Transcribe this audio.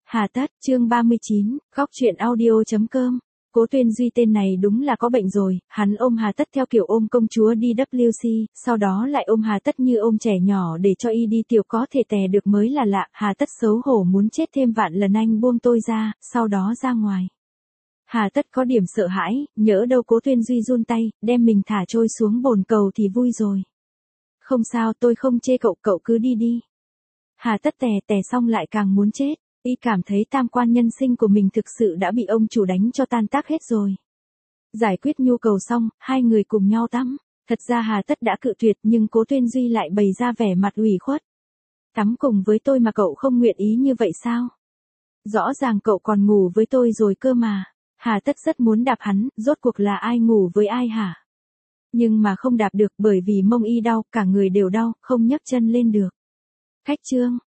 Hà tất, chương 39, góc truyện audio.com. Cố Tuyên Duy tên này đúng là có bệnh rồi, hắn ôm Hà Tất theo kiểu ôm công chúa đi WC, sau đó lại ôm Hà Tất như ôm trẻ nhỏ để cho y đi tiểu có thể tè được mới là lạ. Hà Tất xấu hổ muốn chết thêm vạn lần, anh buông tôi ra, sau đó ra ngoài. Hà Tất có điểm sợ hãi, nhỡ đâu Cố Tuyên Duy run tay, đem mình thả trôi xuống bồn cầu thì vui rồi. Không sao, tôi không chê cậu, cậu cứ đi đi. Hà Tất tè xong lại càng muốn chết. Y cảm thấy tam quan nhân sinh của mình thực sự đã bị ông chủ đánh cho tan tác hết rồi. Giải quyết nhu cầu xong, hai người cùng nhau tắm. Thật ra Hà Tất đã cự tuyệt nhưng Cố Tuyên Duy lại bày ra vẻ mặt ủy khuất. Tắm cùng với tôi mà cậu không nguyện ý như vậy sao? Rõ ràng cậu còn ngủ với tôi rồi cơ mà. Hà Tất rất muốn đạp hắn, rốt cuộc là ai ngủ với ai hả? Nhưng mà không đạp được bởi vì mông y đau, cả người đều đau, không nhấc chân lên được. Khách trương.